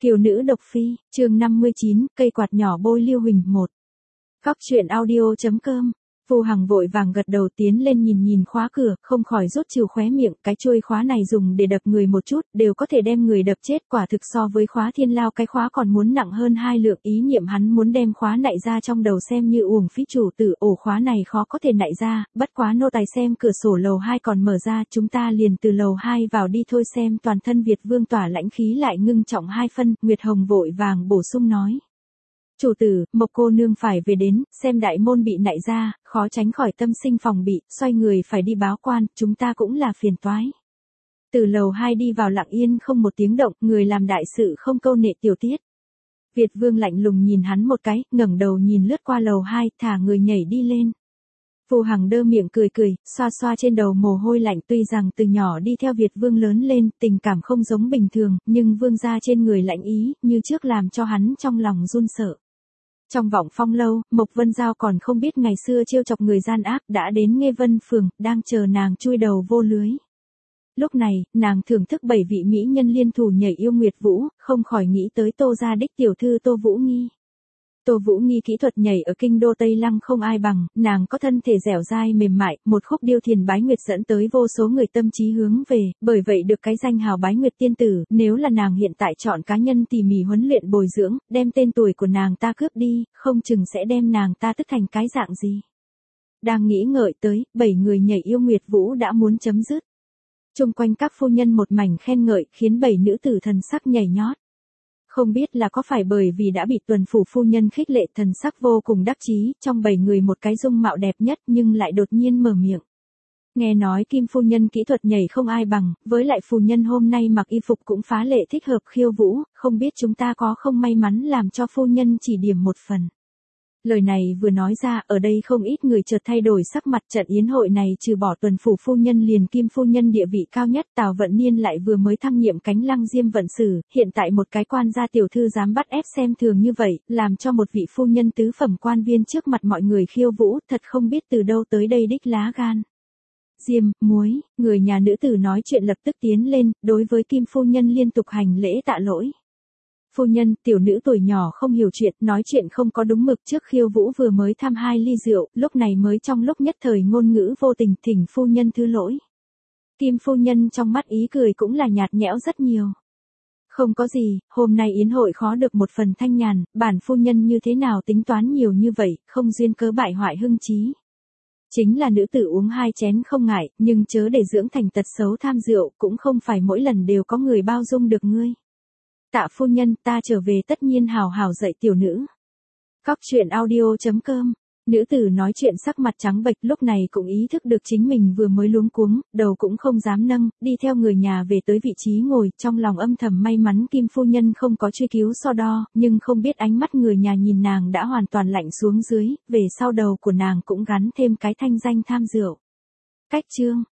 Kiều nữ độc phi, chương 59, cây quạt nhỏ bôi Liêu Huỳnh 1. Góc truyện audio.com. Vu Hằng vội vàng gật đầu tiến lên nhìn khóa cửa, không khỏi rút trừ khóe miệng, cái chuôi khóa này dùng để đập người một chút, đều có thể đem người đập chết, quả thực so với khóa thiên lao cái khóa còn muốn nặng hơn 2 lượng, ý niệm hắn muốn đem khóa nạy ra trong đầu xem như uổng phí chủ tử, ổ khóa này khó có thể nạy ra, bất quá nô tài xem cửa sổ lầu 2 còn mở ra, chúng ta liền từ lầu 2 vào đi thôi. Xem toàn thân Việt Vương tỏa lãnh khí lại ngưng trọng 2 phân, Nguyệt Hồng vội vàng bổ sung nói. Chủ tử, Mộc cô nương phải về đến, xem đại môn bị nạy ra, khó tránh khỏi tâm sinh phòng bị, xoay người phải đi báo quan, chúng ta cũng là phiền toái. Từ lầu 2 đi vào lặng yên không một tiếng động, người làm đại sự không câu nệ tiểu tiết. Việt Vương lạnh lùng nhìn hắn một cái, ngẩng đầu nhìn lướt qua lầu 2, thả người nhảy đi lên. Vu Hằng đơ miệng cười, xoa xoa trên đầu mồ hôi lạnh, tuy rằng từ nhỏ đi theo Việt Vương lớn lên, tình cảm không giống bình thường, nhưng vương gia trên người lạnh ý, như trước làm cho hắn trong lòng run sợ. Trong vọng phong lâu, Mộc Vân Giao còn không biết ngày xưa trêu chọc người gian ác đã đến Nghê Vân Phường, đang chờ nàng chui đầu vô lưới. Lúc này, nàng thưởng thức 7 vị mỹ nhân liên thủ nhảy yêu Nguyệt Vũ, không khỏi nghĩ tới Tô gia đích tiểu thư Tô Vũ Nghi. Tô Vũ Nghi kỹ thuật nhảy ở kinh đô Tây Lăng không ai bằng, nàng có thân thể dẻo dai mềm mại, một khúc điêu thiền bái nguyệt dẫn tới vô số người tâm trí hướng về, bởi vậy được cái danh hào bái nguyệt tiên tử. Nếu là nàng hiện tại chọn cá nhân tỉ mỉ huấn luyện bồi dưỡng, đem tên tuổi của nàng ta cướp đi, không chừng sẽ đem nàng ta tức thành cái dạng gì. Đang nghĩ ngợi tới, 7 người nhảy yêu Nguyệt Vũ đã muốn chấm dứt. Chung quanh các phu nhân một mảnh khen ngợi, khiến 7 nữ tử thần sắc nhảy nhót. Không biết là có phải bởi vì đã bị tuần phủ phu nhân khích lệ, thần sắc vô cùng đắc chí, trong 7 người một cái dung mạo đẹp nhất nhưng lại đột nhiên mở miệng. Nghe nói Kim phu nhân kỹ thuật nhảy không ai bằng, với lại phu nhân hôm nay mặc y phục cũng phá lệ thích hợp khiêu vũ, không biết chúng ta có không may mắn làm cho phu nhân chỉ điểm một phần. Lời này vừa nói ra, ở đây không ít người chợt thay đổi sắc mặt. Trận yến hội này trừ bỏ tuần phủ phu nhân liền Kim phu nhân địa vị cao nhất, Tào Vận Niên lại vừa mới thăng nhiệm Cánh Lăng Diêm vận sử, hiện tại một cái quan gia tiểu thư dám bắt ép xem thường như vậy, làm cho một vị phu nhân tứ phẩm quan viên trước mặt mọi người khiêu vũ, thật không biết từ đâu tới đây đích lá gan. Diêm, muối, người nhà nữ tử nói chuyện lập tức tiến lên, đối với Kim phu nhân liên tục hành lễ tạ lỗi. Phu nhân, tiểu nữ tuổi nhỏ không hiểu chuyện, nói chuyện không có đúng mực, trước khiêu vũ vừa mới tham 2 ly rượu, lúc này mới trong lúc nhất thời ngôn ngữ vô tình, thỉnh phu nhân thứ lỗi. Kim phu nhân trong mắt ý cười cũng là nhạt nhẽo rất nhiều. Không có gì, hôm nay yến hội khó được một phần thanh nhàn, bản phu nhân như thế nào tính toán nhiều như vậy, không duyên cớ bại hoại hưng trí. Chính là nữ tử uống 2 chén không ngại, nhưng chớ để dưỡng thành tật xấu tham rượu, cũng không phải mỗi lần đều có người bao dung được ngươi. Tạ phu nhân, ta trở về tất nhiên hào hào dạy tiểu nữ. Góc truyện audio.com. Nữ tử nói chuyện sắc mặt trắng bệch, lúc này cũng ý thức được chính mình vừa mới luống cuống, đầu cũng không dám nâng, đi theo người nhà về tới vị trí ngồi, trong lòng âm thầm may mắn Kim phu nhân không có truy cứu so đo, nhưng không biết ánh mắt người nhà nhìn nàng đã hoàn toàn lạnh xuống dưới, về sau đầu của nàng cũng gắn thêm cái thanh danh tham rượu. Cách chương